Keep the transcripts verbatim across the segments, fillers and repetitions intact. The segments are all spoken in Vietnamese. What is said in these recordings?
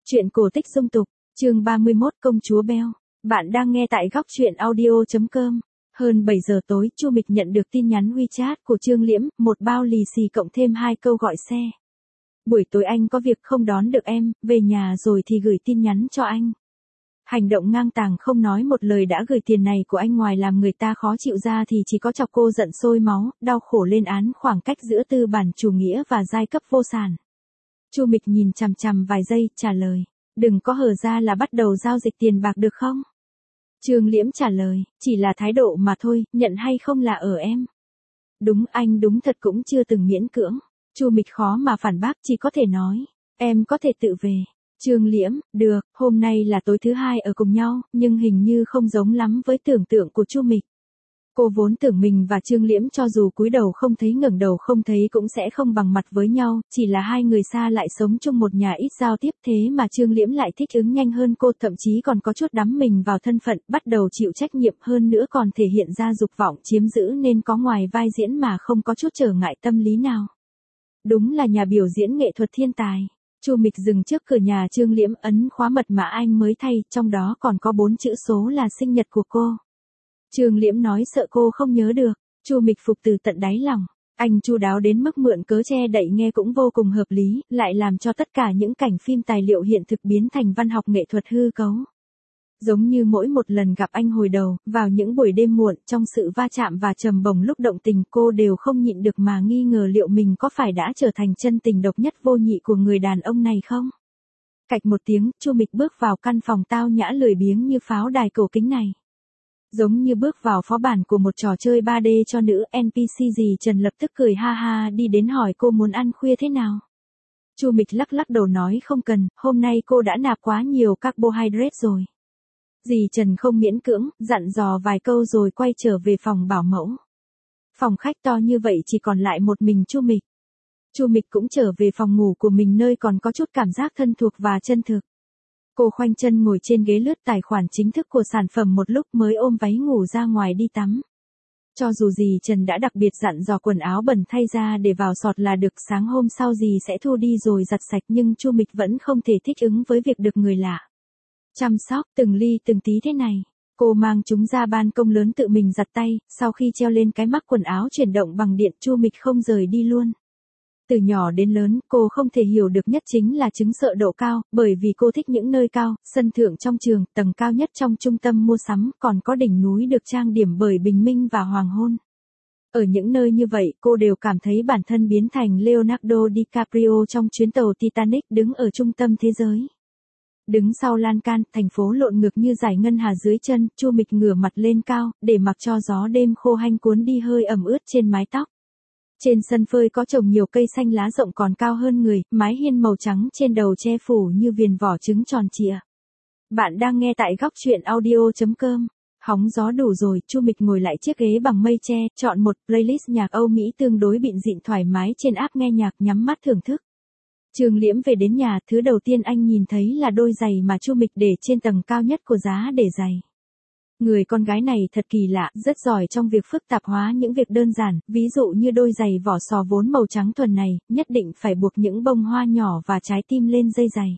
Truyện cổ tích dung tục, chương ba mươi mốt Công chúa Beo. Bạn đang nghe tại góc truyện audio chấm com. Hơn bảy giờ tối, Chu Mịch nhận được tin nhắn WeChat của Trương Liễm, một bao lì xì cộng thêm hai câu gọi xe. Buổi tối anh có việc không đón được em, về nhà rồi thì gửi tin nhắn cho anh. Hành động ngang tàng không nói một lời đã gửi tiền này của anh ngoài làm người ta khó chịu ra thì chỉ có chọc cô giận sôi máu, đau khổ lên án khoảng cách giữa tư bản chủ nghĩa và giai cấp vô sản. Chu Mịch nhìn chằm chằm vài giây, trả lời, đừng có hở ra là bắt đầu giao dịch tiền bạc được không? Trương Liễm trả lời, chỉ là thái độ mà thôi, nhận hay không là ở em. Đúng, anh đúng thật cũng chưa từng miễn cưỡng. Chu Mịch khó mà phản bác, chỉ có thể nói, em có thể tự về. Trương Liễm, được, hôm nay là tối thứ hai ở cùng nhau, nhưng hình như không giống lắm với tưởng tượng của Chu Mịch. Cô vốn tưởng mình và Trương Liễm cho dù cúi đầu không thấy ngẩng đầu không thấy cũng sẽ không bằng mặt với nhau, chỉ là hai người xa lại sống chung một nhà ít giao tiếp thế mà Trương Liễm lại thích ứng nhanh hơn cô, thậm chí còn có chút đắm mình vào thân phận, bắt đầu chịu trách nhiệm hơn nữa còn thể hiện ra dục vọng chiếm giữ nên có ngoài vai diễn mà không có chút trở ngại tâm lý nào. Đúng là nhà biểu diễn nghệ thuật thiên tài. Chu Mịch dừng trước cửa nhà Trương Liễm ấn khóa mật mã anh mới thay, trong đó còn có bốn chữ số là sinh nhật của cô. Trương Liễm nói sợ cô không nhớ được, Chu Mịch phục từ tận đáy lòng, anh chu đáo đến mức mượn cớ che đậy nghe cũng vô cùng hợp lý, lại làm cho tất cả những cảnh phim tài liệu hiện thực biến thành văn học nghệ thuật hư cấu. Giống như mỗi một lần gặp anh hồi đầu, vào những buổi đêm muộn, trong sự va chạm và trầm bồng lúc động tình cô đều không nhịn được mà nghi ngờ liệu mình có phải đã trở thành chân tình độc nhất vô nhị của người đàn ông này không? Cạch một tiếng, Chu Mịch bước vào căn phòng tao nhã lười biếng như pháo đài cổ kính này. Giống như bước vào phó bản của một trò chơi ba D cho nữ en pê xê gì Trần lập tức cười ha ha đi đến hỏi cô muốn ăn khuya thế nào. Chu Mịch lắc lắc đầu nói không cần, hôm nay cô đã nạp quá nhiều carbohydrate rồi. Dì Trần không miễn cưỡng, dặn dò vài câu rồi quay trở về phòng bảo mẫu. Phòng khách to như vậy chỉ còn lại một mình Chu Mịch. Chu Mịch cũng trở về phòng ngủ của mình nơi còn có chút cảm giác thân thuộc và chân thực. Cô khoanh chân ngồi trên ghế lướt tài khoản chính thức của sản phẩm một lúc mới ôm váy ngủ ra ngoài đi tắm. Cho dù dì Trần đã đặc biệt dặn dò quần áo bẩn thay ra để vào sọt là được, sáng hôm sau dì sẽ thu đi rồi giặt sạch, nhưng Chu Mịch vẫn không thể thích ứng với việc được người lạ chăm sóc từng ly từng tí thế này. Cô mang chúng ra ban công lớn tự mình giặt tay, sau khi treo lên cái mắc quần áo chuyển động bằng điện Chu Mịch không rời đi luôn. Từ nhỏ đến lớn, cô không thể hiểu được nhất chính là chứng sợ độ cao, bởi vì cô thích những nơi cao, sân thượng trong trường, tầng cao nhất trong trung tâm mua sắm, còn có đỉnh núi được trang điểm bởi bình minh và hoàng hôn. Ở những nơi như vậy, cô đều cảm thấy bản thân biến thành Leonardo DiCaprio trong chuyến tàu Titanic, đứng ở trung tâm thế giới. Đứng sau lan can, thành phố lộn ngược như dải ngân hà dưới chân, Chu Mịch ngửa mặt lên cao, để mặc cho gió đêm khô hanh cuốn đi hơi ẩm ướt trên mái tóc. Trên sân phơi có trồng nhiều cây xanh lá rộng còn cao hơn người, mái hiên màu trắng trên đầu che phủ như viền vỏ trứng tròn trịa. Bạn đang nghe tại góc truyện audio chấm com. Hóng gió đủ rồi, Chu Mịch ngồi lại chiếc ghế bằng mây tre, chọn một playlist nhạc Âu Mỹ tương đối bịn dịn thoải mái trên app nghe nhạc, nhắm mắt thưởng thức. Trương Liễm về đến nhà, thứ đầu tiên anh nhìn thấy là đôi giày mà Chu Mịch để trên tầng cao nhất của giá để giày. Người con gái này thật kỳ lạ, rất giỏi trong việc phức tạp hóa những việc đơn giản, ví dụ như đôi giày vỏ sò vốn màu trắng thuần này, nhất định phải buộc những bông hoa nhỏ và trái tim lên dây giày.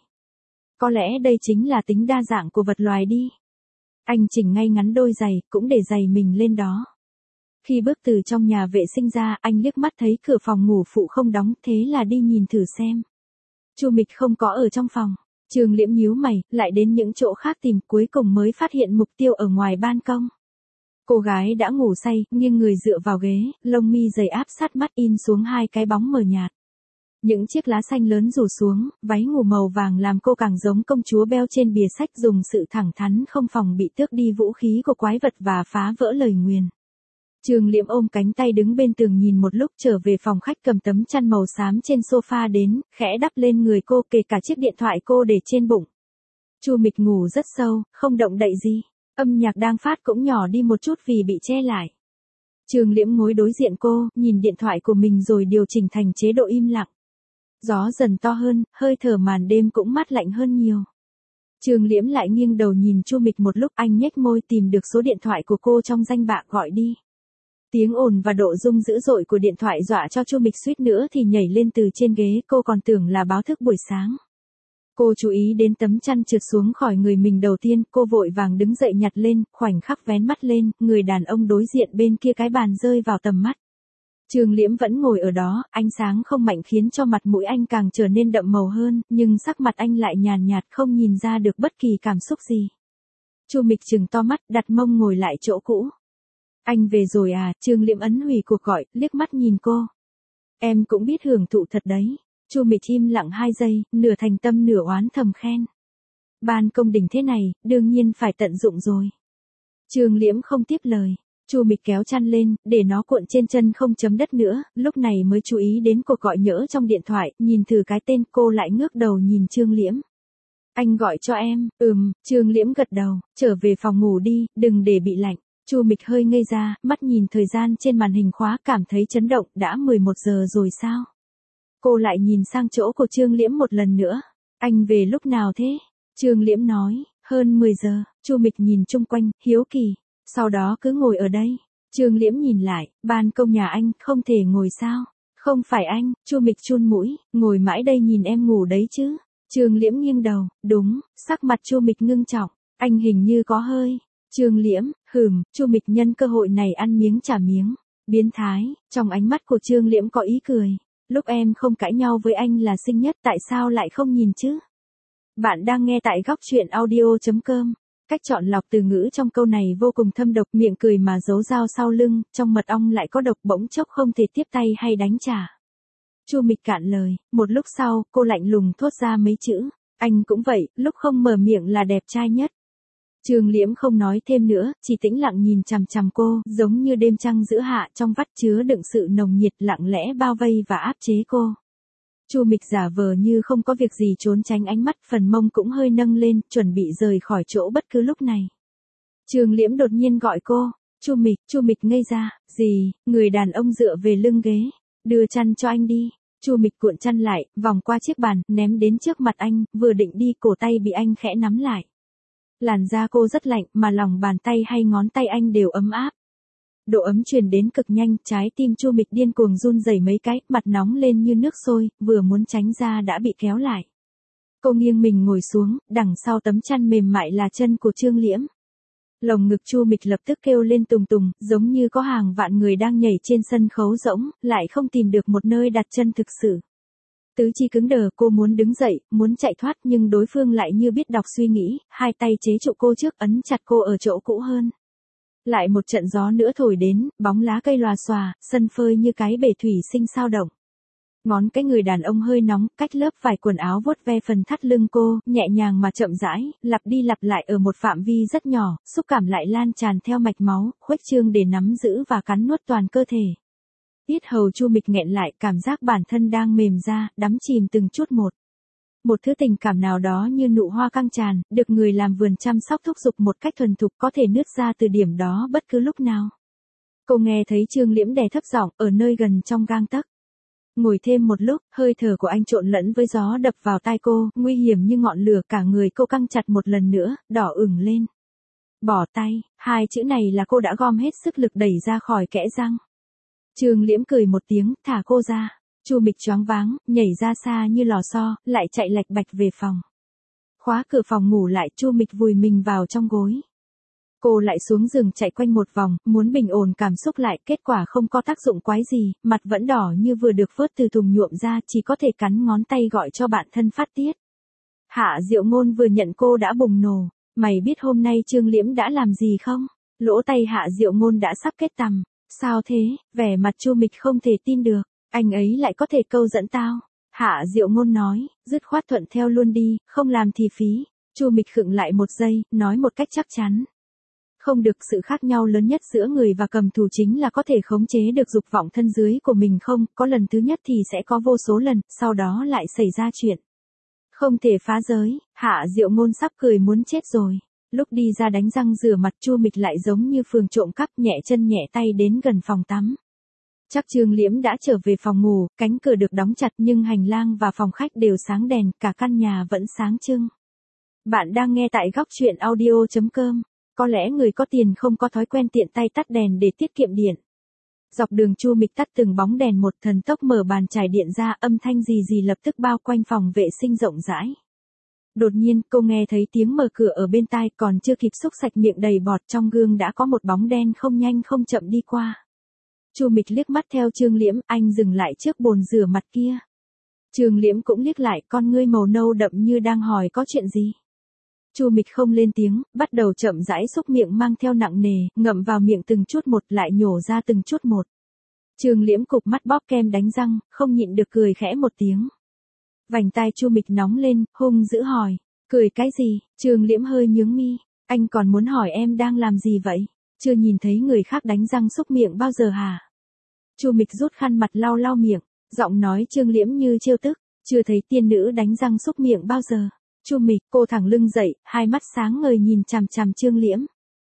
Có lẽ đây chính là tính đa dạng của vật loài đi. Anh chỉnh ngay ngắn đôi giày, cũng để giày mình lên đó. Khi bước từ trong nhà vệ sinh ra, anh liếc mắt thấy cửa phòng ngủ phụ không đóng, thế là đi nhìn thử xem. Chu Mịch không có ở trong phòng. Trương Liễm nhíu mày, lại đến những chỗ khác tìm, cuối cùng mới phát hiện mục tiêu ở ngoài ban công. Cô gái đã ngủ say, nghiêng người dựa vào ghế, lông mi dày áp sát mắt in xuống hai cái bóng mờ nhạt. Những chiếc lá xanh lớn rủ xuống, váy ngủ màu vàng làm cô càng giống công chúa Beo trên bìa sách, dùng sự thẳng thắn không phòng bị tước đi vũ khí của quái vật và phá vỡ lời nguyền. Trương Liễm ôm cánh tay đứng bên tường nhìn một lúc, trở về phòng khách cầm tấm chăn màu xám trên sofa đến, khẽ đắp lên người cô, kể cả chiếc điện thoại cô để trên bụng. Chu Mịch ngủ rất sâu, không động đậy gì. Âm nhạc đang phát cũng nhỏ đi một chút vì bị che lại. Trương Liễm ngồi đối diện cô, nhìn điện thoại của mình rồi điều chỉnh thành chế độ im lặng. Gió dần to hơn, hơi thở màn đêm cũng mát lạnh hơn nhiều. Trương Liễm lại nghiêng đầu nhìn Chu Mịch một lúc, anh nhếch môi tìm được số điện thoại của cô trong danh bạ gọi đi. Tiếng ồn và độ rung dữ dội của điện thoại dọa cho Chu Mịch suýt nữa thì nhảy lên từ trên ghế, cô còn tưởng là báo thức buổi sáng. Cô chú ý đến tấm chăn trượt xuống khỏi người mình đầu tiên, cô vội vàng đứng dậy nhặt lên, khoảnh khắc vén mắt lên, người đàn ông đối diện bên kia cái bàn rơi vào tầm mắt. Trương Liễm vẫn ngồi ở đó, ánh sáng không mạnh khiến cho mặt mũi anh càng trở nên đậm màu hơn, nhưng sắc mặt anh lại nhàn nhạt không nhìn ra được bất kỳ cảm xúc gì. Chu Mịch trừng to mắt, đặt mông ngồi lại chỗ cũ. Anh về rồi à? Trương Liễm ấn hủy cuộc gọi, liếc mắt nhìn cô. Em cũng biết hưởng thụ thật đấy. Chu Mịch im lặng hai giây, nửa thành tâm nửa oán thầm khen. Ban công đỉnh thế này, đương nhiên phải tận dụng rồi. Trương Liễm không tiếp lời. Chu Mịch kéo chăn lên, để nó cuộn trên chân không chấm đất nữa, lúc này mới chú ý đến cuộc gọi nhỡ trong điện thoại, nhìn thử cái tên cô lại ngước đầu nhìn Trương Liễm. Anh gọi cho em, ừm, Trương Liễm gật đầu, trở về phòng ngủ đi, đừng để bị lạnh. Chu Mịch hơi ngây ra, mắt nhìn thời gian trên màn hình khóa cảm thấy chấn động, đã mười một giờ rồi sao? Cô lại nhìn sang chỗ của Trương Liễm một lần nữa. Anh về lúc nào thế? Trương Liễm nói, hơn mười giờ, Chu Mịch nhìn chung quanh, hiếu kỳ. Sau đó cứ ngồi ở đây. Trương Liễm nhìn lại, ban công nhà anh, không thể ngồi sao? Không phải anh, Chu Mịch chun mũi, ngồi mãi đây nhìn em ngủ đấy chứ. Trương Liễm nghiêng đầu, đúng, sắc mặt Chu Mịch ngưng trọng, anh hình như có hơi. Trương Liễm, hừm, Chu Mịch nhân cơ hội này ăn miếng trả miếng. Biến thái, trong ánh mắt của Trương Liễm có ý cười. Lúc em không cãi nhau với anh là xinh nhất, tại sao lại không nhìn chứ? Bạn đang nghe tại góc truyện audio chấm com. Cách chọn lọc từ ngữ trong câu này vô cùng thâm độc, miệng cười mà giấu dao sau lưng, trong mật ong lại có độc, bỗng chốc không thể tiếp tay hay đánh trả. Chu Mịch cạn lời, một lúc sau, cô lạnh lùng thốt ra mấy chữ, anh cũng vậy, lúc không mở miệng là đẹp trai nhất. Trương Liễm không nói thêm nữa, chỉ tĩnh lặng nhìn chằm chằm cô, giống như đêm trăng giữa hạ trong vắt chứa đựng sự nồng nhiệt lặng lẽ bao vây và áp chế cô. Chu Mịch giả vờ như không có việc gì trốn tránh ánh mắt, phần mông cũng hơi nâng lên, chuẩn bị rời khỏi chỗ bất cứ lúc này. Trương Liễm đột nhiên gọi cô, Chu Mịch, Chu Mịch ngây ra, gì? Người đàn ông dựa về lưng ghế, đưa chăn cho anh đi. Chu Mịch cuộn chăn lại, vòng qua chiếc bàn, ném đến trước mặt anh, vừa định đi, cổ tay bị anh khẽ nắm lại. Làn da cô rất lạnh, mà lòng bàn tay hay ngón tay anh đều ấm áp. Độ ấm truyền đến cực nhanh, trái tim Chu Mịch điên cuồng run rẩy mấy cái, mặt nóng lên như nước sôi, vừa muốn tránh ra đã bị kéo lại. Cô nghiêng mình ngồi xuống, đằng sau tấm chăn mềm mại là chân của Trương Liễm. Lồng ngực Chu Mịch lập tức kêu lên tùng tùng, giống như có hàng vạn người đang nhảy trên sân khấu rỗng, lại không tìm được một nơi đặt chân thực sự. Tứ chi cứng đờ, cô muốn đứng dậy, muốn chạy thoát, nhưng đối phương lại như biết đọc suy nghĩ, hai tay chế trụ cô trước, ấn chặt cô ở chỗ cũ hơn. Lại một trận gió nữa thổi đến, bóng lá cây lòa xòa, sân phơi như cái bể thủy sinh sao động. Ngón cái người đàn ông hơi nóng, cách lớp vải quần áo vuốt ve phần thắt lưng cô, nhẹ nhàng mà chậm rãi, lặp đi lặp lại ở một phạm vi rất nhỏ, xúc cảm lại lan tràn theo mạch máu, khuếch trương để nắm giữ và cắn nuốt toàn cơ thể. Yết hầu Chu Mịch nghẹn lại, cảm giác bản thân đang mềm ra, đắm chìm từng chút một. Một thứ tình cảm nào đó như nụ hoa căng tràn, được người làm vườn chăm sóc thúc giục một cách thuần thục, có thể nứt ra từ điểm đó bất cứ lúc nào. Cô nghe thấy Trương Liễm đè thấp giọng, ở nơi gần trong gang tấc. Ngồi thêm một lúc, hơi thở của anh trộn lẫn với gió đập vào tai cô, nguy hiểm như ngọn lửa, cả người cô căng chặt một lần nữa, đỏ ửng lên. Bỏ tay, hai chữ này là cô đã gom hết sức lực đẩy ra khỏi kẽ răng. Trương Liễm cười một tiếng, thả cô ra. Chu Mịch choáng váng, nhảy ra xa như lò xo, lại chạy lạch bạch về phòng. Khóa cửa phòng ngủ lại, Chu Mịch vùi mình vào trong gối. Cô lại xuống giường chạy quanh một vòng, muốn bình ổn cảm xúc lại, kết quả không có tác dụng quái gì, mặt vẫn đỏ như vừa được vớt từ thùng nhuộm ra, chỉ có thể cắn ngón tay gọi cho bạn thân phát tiết. Hạ Diệu Ngôn vừa nhận cô đã bùng nổ, mày biết hôm nay Trương Liễm đã làm gì không? Lỗ tay Hạ Diệu Ngôn đã sắp kết tằm. Sao thế? Vẻ mặt Chu Mịch không thể tin được, anh ấy lại có thể câu dẫn tao. Hạ Diệu Ngôn nói, dứt khoát thuận theo luôn đi, không làm thì phí. Chu Mịch khựng lại một giây, nói một cách chắc chắn. Không được, sự khác nhau lớn nhất giữa người và cầm thù chính là có thể khống chế được dục vọng thân dưới của mình không, có lần thứ nhất thì sẽ có vô số lần, sau đó lại xảy ra chuyện. Không thể phá giới, Hạ Diệu Ngôn sắp cười muốn chết rồi. Lúc đi ra đánh răng rửa mặt, Chu Mịch lại giống như phường trộm cắp, nhẹ chân nhẹ tay đến gần phòng tắm. Chắc Trương Liễm đã trở về phòng ngủ, cánh cửa được đóng chặt nhưng hành lang và phòng khách đều sáng đèn, cả căn nhà vẫn sáng trưng. Bạn đang nghe tại góc truyện audio chấm com. Có lẽ người có tiền không có thói quen tiện tay tắt đèn để tiết kiệm điện. Dọc đường Chu Mịch tắt từng bóng đèn một, thần tốc mở bàn chải điện ra, âm thanh gì gì lập tức bao quanh phòng vệ sinh rộng rãi. Đột nhiên, cô nghe thấy tiếng mở cửa ở bên tai, còn chưa kịp xúc sạch miệng đầy bọt, trong gương đã có một bóng đen không nhanh không chậm đi qua. Chu Mịch liếc mắt theo Trương Liễm, anh dừng lại trước bồn rửa mặt kia. Trương Liễm cũng liếc lại, con ngươi màu nâu đậm như đang hỏi có chuyện gì. Chu Mịch không lên tiếng, bắt đầu chậm rãi xúc miệng mang theo nặng nề, ngậm vào miệng từng chút một lại nhổ ra từng chút một. Trương Liễm cụp mắt bóp kem đánh răng, không nhịn được cười khẽ một tiếng. Vành tai Chu Mịch nóng lên, hung dữ hỏi, cười cái gì? Trương Liễm hơi nhướng mi, anh còn muốn hỏi em đang làm gì vậy? Chưa nhìn thấy người khác đánh răng xúc miệng bao giờ hả? Chu Mịch rút khăn mặt lau lau miệng, giọng nói Trương Liễm như trêu tức, chưa thấy tiên nữ đánh răng xúc miệng bao giờ. Chu Mịch, cô thẳng lưng dậy, hai mắt sáng ngời nhìn chằm chằm Trương Liễm.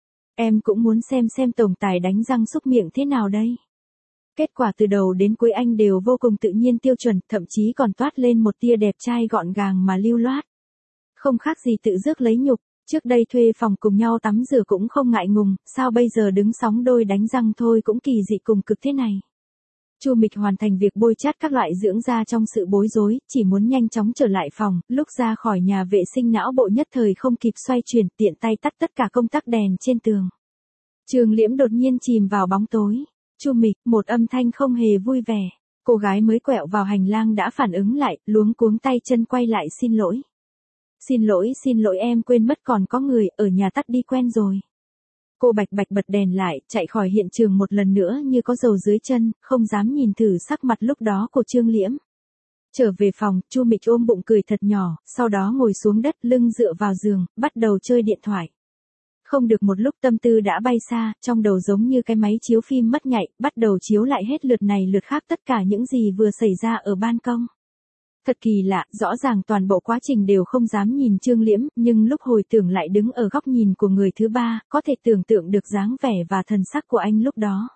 Em cũng muốn xem xem tổng tài đánh răng xúc miệng thế nào đây. Kết quả từ đầu đến cuối anh đều vô cùng tự nhiên tiêu chuẩn, thậm chí còn toát lên một tia đẹp trai gọn gàng mà lưu loát. Không khác gì tự rước lấy nhục, trước đây thuê phòng cùng nhau tắm rửa cũng không ngại ngùng, sao bây giờ đứng sóng đôi đánh răng thôi cũng kỳ dị cùng cực thế này. Chu Mịch hoàn thành việc bôi chát các loại dưỡng da trong sự bối rối, chỉ muốn nhanh chóng trở lại phòng, lúc ra khỏi nhà vệ sinh não bộ nhất thời không kịp xoay chuyển, tiện tay tắt tất cả công tắc đèn trên tường. Trương Liễm đột nhiên chìm vào bóng tối. Chu Mịch, một âm thanh không hề vui vẻ. Cô gái mới quẹo vào hành lang đã phản ứng lại, luống cuống tay chân quay lại xin lỗi. Xin lỗi, xin lỗi em quên mất còn có người, ở nhà tắt đi quen rồi. Cô bạch bạch bật đèn lại, chạy khỏi hiện trường một lần nữa như có dầu dưới chân, không dám nhìn thử sắc mặt lúc đó của Trương Liễm. Trở về phòng, Chu Mịch ôm bụng cười thật nhỏ, sau đó ngồi xuống đất lưng dựa vào giường, bắt đầu chơi điện thoại. Không được một lúc tâm tư đã bay xa, trong đầu giống như cái máy chiếu phim mất nhạy, bắt đầu chiếu lại hết lượt này lượt khác tất cả những gì vừa xảy ra ở ban công. Thật kỳ lạ, rõ ràng toàn bộ quá trình đều không dám nhìn Trương Liễm, nhưng lúc hồi tưởng lại đứng ở góc nhìn của người thứ ba, có thể tưởng tượng được dáng vẻ và thần sắc của anh lúc đó.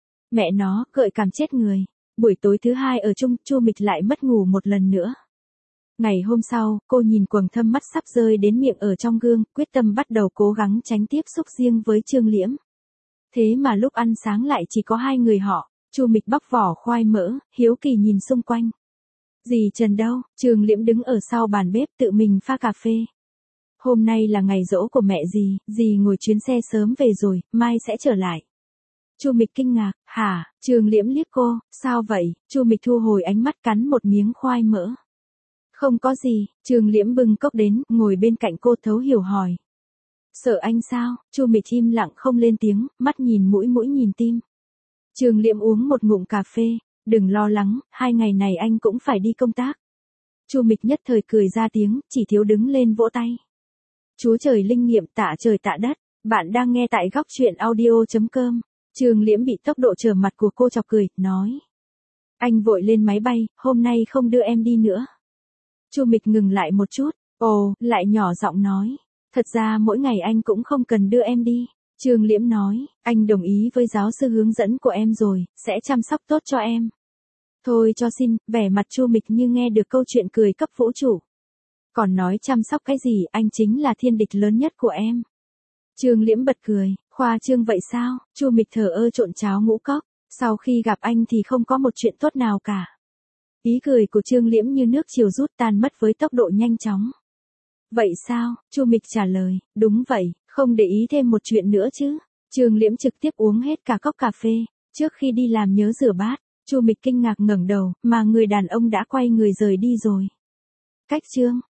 Mẹ nó, gợi cảm chết người. Buổi tối thứ hai ở chung, Chu Mịch lại mất ngủ một lần nữa. Ngày hôm sau, cô nhìn quầng thâm mắt sắp rơi đến miệng ở trong gương, quyết tâm bắt đầu cố gắng tránh tiếp xúc riêng với Trương Liễm. Thế mà lúc ăn sáng lại chỉ có hai người họ, Chu Mịch bóc vỏ khoai mỡ, hiếu kỳ nhìn xung quanh. Dì Trần đâu? Trương Liễm đứng ở sau bàn bếp tự mình pha cà phê. Hôm nay là ngày giỗ của mẹ dì, dì ngồi chuyến xe sớm về rồi, mai sẽ trở lại. Chu Mịch kinh ngạc, hả? Trương Liễm liếc cô, sao vậy? Chu Mịch thu hồi ánh mắt cắn một miếng khoai mỡ. Không có gì, Trương Liễm bưng cốc đến, ngồi bên cạnh cô thấu hiểu hỏi. Sợ anh sao? Chu Mịch im lặng không lên tiếng, mắt nhìn mũi mũi nhìn tim. Trương Liễm uống một ngụm cà phê, đừng lo lắng, hai ngày này anh cũng phải đi công tác. Chu Mịch nhất thời cười ra tiếng, chỉ thiếu đứng lên vỗ tay. Chúa trời linh nghiệm, tạ trời tạ đất, bạn đang nghe tại góc truyện audio chấm com. Trương Liễm bị tốc độ trở mặt của cô chọc cười, nói. Anh vội lên máy bay, hôm nay không đưa em đi nữa. Chu Mịch ngừng lại một chút, ồ, lại nhỏ giọng nói. Thật ra mỗi ngày anh cũng không cần đưa em đi. Trương Liễm nói, anh đồng ý với giáo sư hướng dẫn của em rồi, sẽ chăm sóc tốt cho em. Thôi cho xin, vẻ mặt Chu Mịch như nghe được câu chuyện cười cấp vũ trụ. Còn nói chăm sóc cái gì, anh chính là thiên địch lớn nhất của em. Trương Liễm bật cười, khoa trương vậy sao? Chu Mịch thở ơ trộn cháo ngũ cốc, sau khi gặp anh thì không có một chuyện tốt nào cả. Ý cười của Trương Liễm như nước chiều rút tan mất với tốc độ nhanh chóng. Vậy sao? Chu Mịch trả lời, đúng vậy, không để ý thêm một chuyện nữa chứ. Trương Liễm trực tiếp uống hết cả cốc cà phê, trước khi đi làm nhớ rửa bát. Chu Mịch kinh ngạc ngẩng đầu, mà người đàn ông đã quay người rời đi rồi. Cách chương